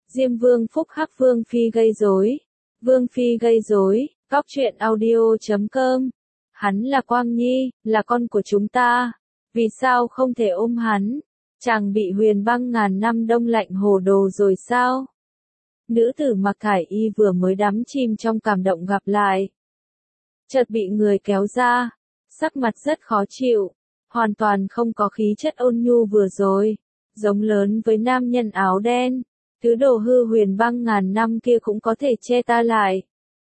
Diêm Vương phúc hắc Vương Phi gây rối. Vương Phi gây rối, Cóc truyện audio.com. Hắn là Quang Nhi, là con của chúng ta. Vì sao không thể ôm hắn? Chàng bị huyền băng ngàn năm đông lạnh hồ đồ rồi sao? Nữ tử mặc thải y vừa mới đắm chìm trong cảm động gặp lại. Chợt bị người kéo ra, sắc mặt rất khó chịu, hoàn toàn không có khí chất ôn nhu vừa rồi, giống lớn với nam nhân áo đen. Thứ đồ hư huyền băng ngàn năm kia cũng có thể che ta lại.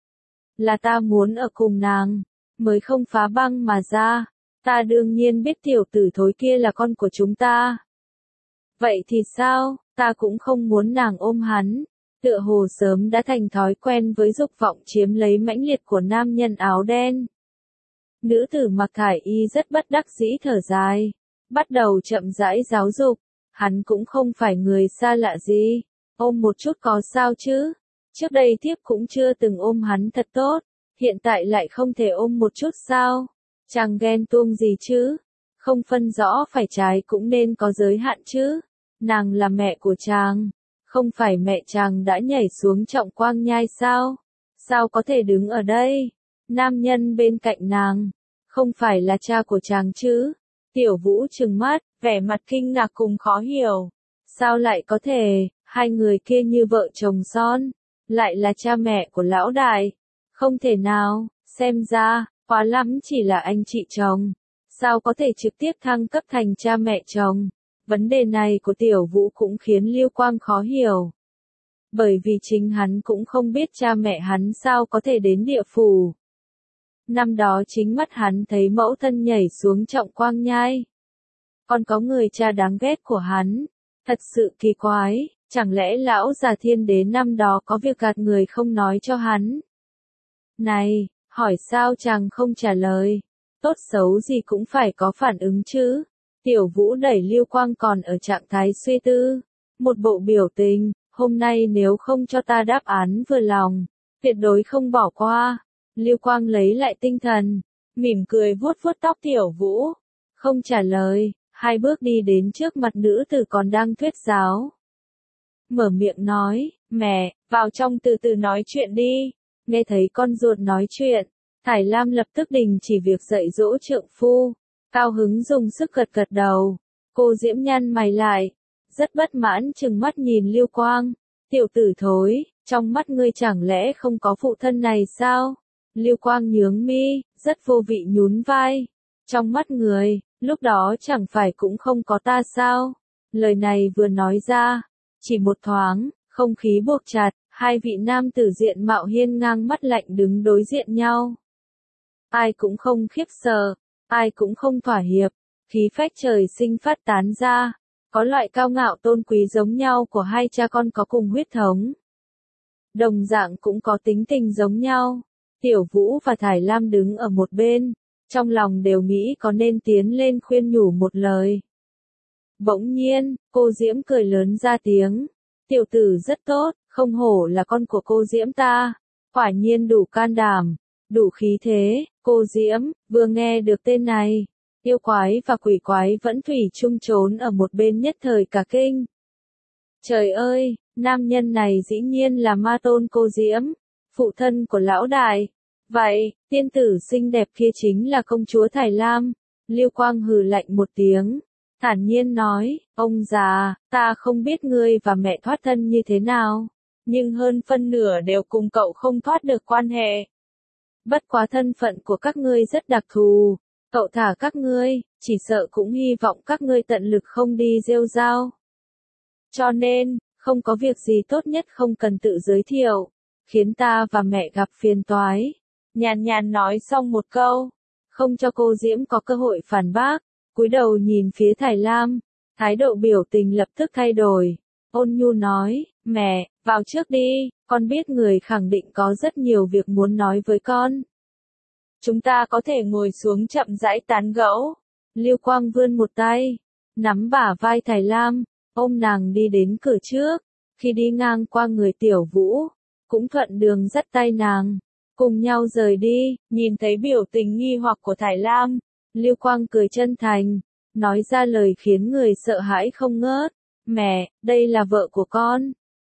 Là ta muốn ở cùng nàng, mới không phá băng mà ra. Ta đương nhiên biết tiểu tử thối kia là con của chúng ta. Vậy thì sao, ta cũng không muốn nàng ôm hắn. Tựa hồ sớm đã thành thói quen với dục vọng chiếm lấy mãnh liệt của nam nhân áo đen. Nữ tử mặc thải y rất bất đắc dĩ thở dài, bắt đầu chậm rãi giáo dục. Hắn cũng không phải người xa lạ gì, ôm một chút có sao chứ. Trước đây thiếp cũng chưa từng ôm hắn thật tốt, hiện tại lại không thể ôm một chút sao? Chàng ghen tuông gì chứ? Không phân rõ phải trái cũng nên có giới hạn chứ. Nàng là mẹ của chàng, không phải mẹ chàng đã nhảy xuống Trọng Quang Nhai sao? Sao có thể đứng ở đây? Nam nhân bên cạnh nàng, không phải là cha của chàng chứ? Tiểu Vũ trừng mắt, vẻ mặt kinh ngạc cùng khó hiểu. Sao lại có thể, hai người kia như vợ chồng son, lại là cha mẹ của lão đại? Không thể nào, xem ra, quá lắm chỉ là anh chị chồng. Sao có thể trực tiếp thăng cấp thành cha mẹ chồng? Vấn đề này của Tiểu Vũ cũng khiến Lưu Quang khó hiểu. Bởi vì chính hắn cũng không biết cha mẹ hắn sao có thể đến địa phủ. Năm đó chính mắt hắn thấy mẫu thân nhảy xuống Trọng Quang Nhai. Còn có người cha đáng ghét của hắn. Thật sự kỳ quái, chẳng lẽ lão già Thiên Đế năm đó có việc gạt người không nói cho hắn? Này, hỏi sao chàng không trả lời? Tốt xấu gì cũng phải có phản ứng chứ. Tiểu Vũ đẩy Lưu Quang còn ở trạng thái suy tư. Một bộ biểu tình, hôm nay nếu không cho ta đáp án vừa lòng, tuyệt đối không bỏ qua. Lưu Quang lấy lại tinh thần, mỉm cười vuốt vuốt tóc Tiểu Vũ. Không trả lời, hai bước đi đến trước mặt nữ tử còn đang thuyết giáo. Mở miệng nói, mẹ, vào trong từ từ nói chuyện đi. Nghe thấy con ruột nói chuyện, Thải Lam lập tức đình chỉ việc dạy dỗ trượng phu. Cao hứng dùng sức gật gật đầu. Cô Diễm nhăn mày lại, rất bất mãn trừng mắt nhìn Lưu Quang. Tiểu tử thối, trong mắt ngươi chẳng lẽ không có phụ thân này sao? Lưu Quang nhướng mi, rất vô vị nhún vai. Trong mắt người, lúc đó chẳng phải cũng không có ta sao? Lời này vừa nói ra, chỉ một thoáng, không khí buộc chặt, hai vị nam tử diện mạo hiên ngang mắt lạnh đứng đối diện nhau. Ai cũng không khiếp sợ, ai cũng không thỏa hiệp, khí phách trời sinh phát tán ra, có loại cao ngạo tôn quý giống nhau của hai cha con có cùng huyết thống. Đồng dạng cũng có tính tình giống nhau. Tiểu Vũ và Thải Lam đứng ở một bên, trong lòng đều nghĩ có nên tiến lên khuyên nhủ một lời. Bỗng nhiên, cô Diễm cười lớn ra tiếng. Tiểu tử rất tốt, không hổ là con của cô Diễm ta. Quả nhiên đủ can đảm, đủ khí thế. Cô Diễm, vừa nghe được tên này, yêu quái và quỷ quái vẫn thủy chung trốn ở một bên nhất thời cả kinh. Trời ơi, nam nhân này dĩ nhiên là ma tôn cô Diễm, phụ thân của lão đại. Vậy, tiên tử xinh đẹp kia chính là công chúa Thải Lam. Lưu Quang hừ lạnh một tiếng, thản nhiên nói, ông già, ta không biết ngươi và mẹ thoát thân như thế nào, nhưng hơn phân nửa đều cùng cậu không thoát được quan hệ. Bất quá thân phận của các ngươi rất đặc thù, cậu thả các ngươi, chỉ sợ cũng hy vọng các ngươi tận lực không đi rêu rao. Cho nên, không có việc gì tốt nhất không cần tự giới thiệu, khiến ta và mẹ gặp phiền toái. Nhàn nhàn nói xong một câu, không cho cô Diễm có cơ hội phản bác, cúi đầu nhìn phía Thải Lam, thái độ biểu tình lập tức thay đổi. Ôn nhu nói, mẹ, vào trước đi, con biết người khẳng định có rất nhiều việc muốn nói với con. Chúng ta có thể ngồi xuống chậm rãi tán gẫu. Lưu Quang vươn một tay, nắm bả vai Thải Lam, ôm nàng đi đến cửa trước. Khi đi ngang qua người Tiểu Vũ, cũng thuận đường dắt tay nàng, cùng nhau rời đi. Nhìn thấy biểu tình nghi hoặc của Thải Lam, Lưu Quang cười chân thành, nói ra lời khiến người sợ hãi không ngớt. Mẹ, đây là vợ của con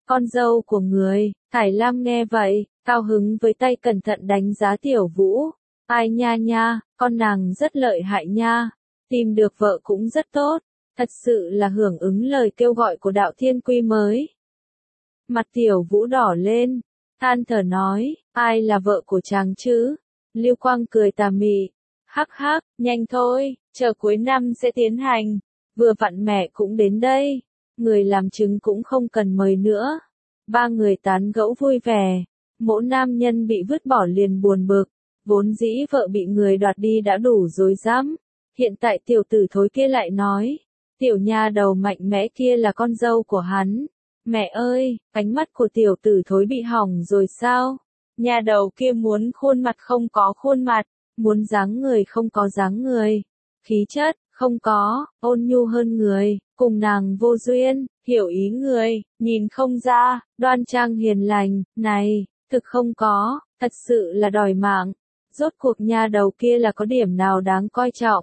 con dâu của người. Thải Lam nghe vậy, cao hứng với tay cẩn thận đánh giá Tiểu Vũ. Ai nha nha, con nàng rất lợi hại nha, tìm được vợ cũng rất tốt, thật sự là hưởng ứng lời kêu gọi của đạo thiên quy mới. Mặt Tiểu Vũ đỏ lên, than thở nói, ai là vợ của chàng chứ? Lưu Quang cười tà mị, hắc hắc, nhanh thôi, chờ cuối năm sẽ tiến hành, vừa vặn mẹ cũng đến đây, người làm chứng cũng không cần mời nữa. Ba người tán gẫu vui vẻ, mỗi nam nhân bị vứt bỏ liền buồn bực, vốn dĩ vợ bị người đoạt đi đã đủ rối rắm, hiện tại tiểu tử thối kia lại nói, tiểu nha đầu mạnh mẽ kia là con dâu của hắn. Mẹ ơi, ánh mắt của tiểu tử thối bị hỏng rồi sao? Nha đầu kia muốn khuôn mặt không có khuôn mặt, muốn dáng người không có dáng người, khí chất không có, ôn nhu hơn người, cùng nàng vô duyên, hiểu ý người, nhìn không ra, đoan trang hiền lành, này, thực không có, thật sự là đòi mạng. Rốt cuộc nha đầu kia là có điểm nào đáng coi trọng?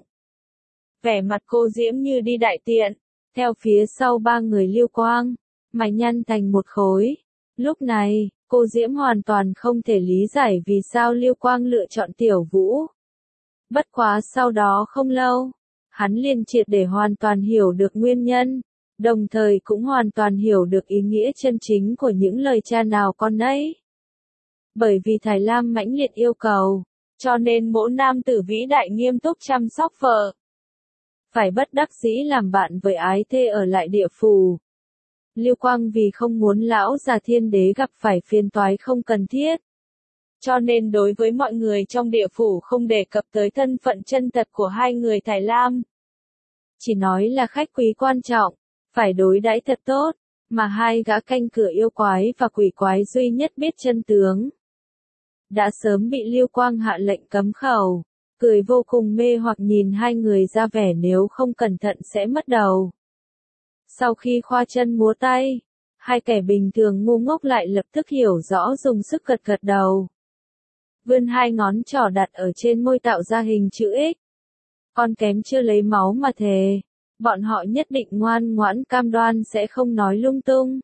Vẻ mặt cô Diễm như đi đại tiện, theo phía sau ba người Lưu Quang, mày nhăn thành một khối. Lúc này, cô Diễm hoàn toàn không thể lý giải vì sao Lưu Quang lựa chọn Tiểu Vũ. Bất quá sau đó không lâu, hắn liền triệt để hoàn toàn hiểu được nguyên nhân, đồng thời cũng hoàn toàn hiểu được ý nghĩa chân chính của những lời cha nào con nấy. Bởi vì Thải Lam mãnh liệt yêu cầu, cho nên mỗi nam tử vĩ đại nghiêm túc chăm sóc vợ. Phải bất đắc dĩ làm bạn với ái thê ở lại địa phủ. Lưu Quang vì không muốn lão già thiên đế gặp phải phiền toái không cần thiết. Cho nên đối với mọi người trong địa phủ không đề cập tới thân phận chân thật của hai người Thải Lam. Chỉ nói là khách quý quan trọng, phải đối đãi thật tốt, mà hai gã canh cửa yêu quái và quỷ quái duy nhất biết chân tướng. Đã sớm bị Lưu Quang hạ lệnh cấm khẩu, cười vô cùng mê hoặc nhìn hai người ra vẻ nếu không cẩn thận sẽ mất đầu. Sau khi khoa chân múa tay, hai kẻ bình thường ngu ngốc lại lập tức hiểu rõ dùng sức gật gật đầu. Vươn hai ngón trỏ đặt ở trên môi tạo ra hình chữ X. Con kém chưa lấy máu mà thề, bọn họ nhất định ngoan ngoãn cam đoan sẽ không nói lung tung.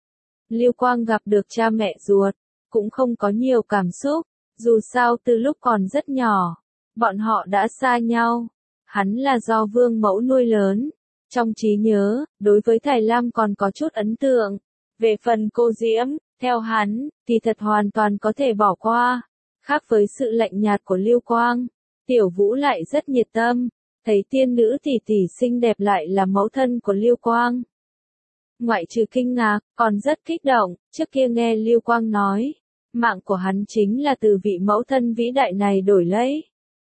Lưu Quang gặp được cha mẹ ruột, cũng không có nhiều cảm xúc, dù sao từ lúc còn rất nhỏ, bọn họ đã xa nhau. Hắn là do vương mẫu nuôi lớn. Trong trí nhớ, đối với Thải Lam còn có chút ấn tượng. Về phần cô Diễm, theo hắn, thì thật hoàn toàn có thể bỏ qua. Khác với sự lạnh nhạt của Lưu Quang, Tiểu Vũ lại rất nhiệt tâm, thấy tiên nữ tỷ tỷ xinh đẹp lại là mẫu thân của Lưu Quang. Ngoại trừ kinh ngạc, còn rất kích động, trước kia nghe Lưu Quang nói, mạng của hắn chính là từ vị mẫu thân vĩ đại này đổi lấy.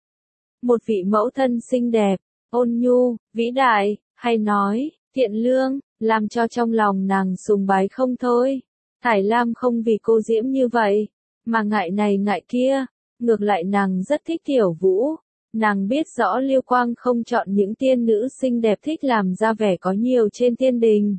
Một vị mẫu thân xinh đẹp, ôn nhu, vĩ đại, hay nói, thiện lương, làm cho trong lòng nàng sùng bái không thôi. Thải Lam không vì cô Diễm như vậy, mà ngại này ngại kia, ngược lại nàng rất thích Tiểu Vũ. Nàng biết rõ Lưu Quang không chọn những tiên nữ xinh đẹp thích làm ra vẻ có nhiều trên thiên đình,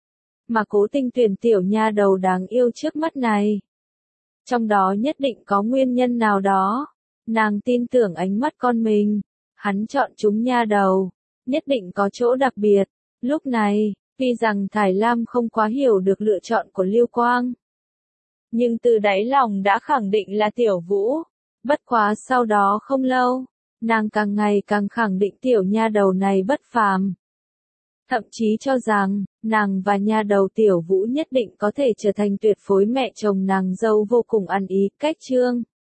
mà cố tình tuyển tiểu nha đầu đáng yêu trước mắt này. Trong đó nhất định có nguyên nhân nào đó. Nàng tin tưởng ánh mắt con mình, hắn chọn chúng nha đầu, nhất định có chỗ đặc biệt. Lúc này, tuy rằng Thải Lam không quá hiểu được lựa chọn của Lưu Quang, nhưng từ đáy lòng đã khẳng định là Tiểu Vũ. Bất quá sau đó không lâu, nàng càng ngày càng khẳng định tiểu nha đầu này bất phàm. Thậm chí cho rằng, nàng và nha đầu Tiểu Vũ nhất định có thể trở thành tuyệt phối mẹ chồng nàng dâu vô cùng ăn ý. Cách chương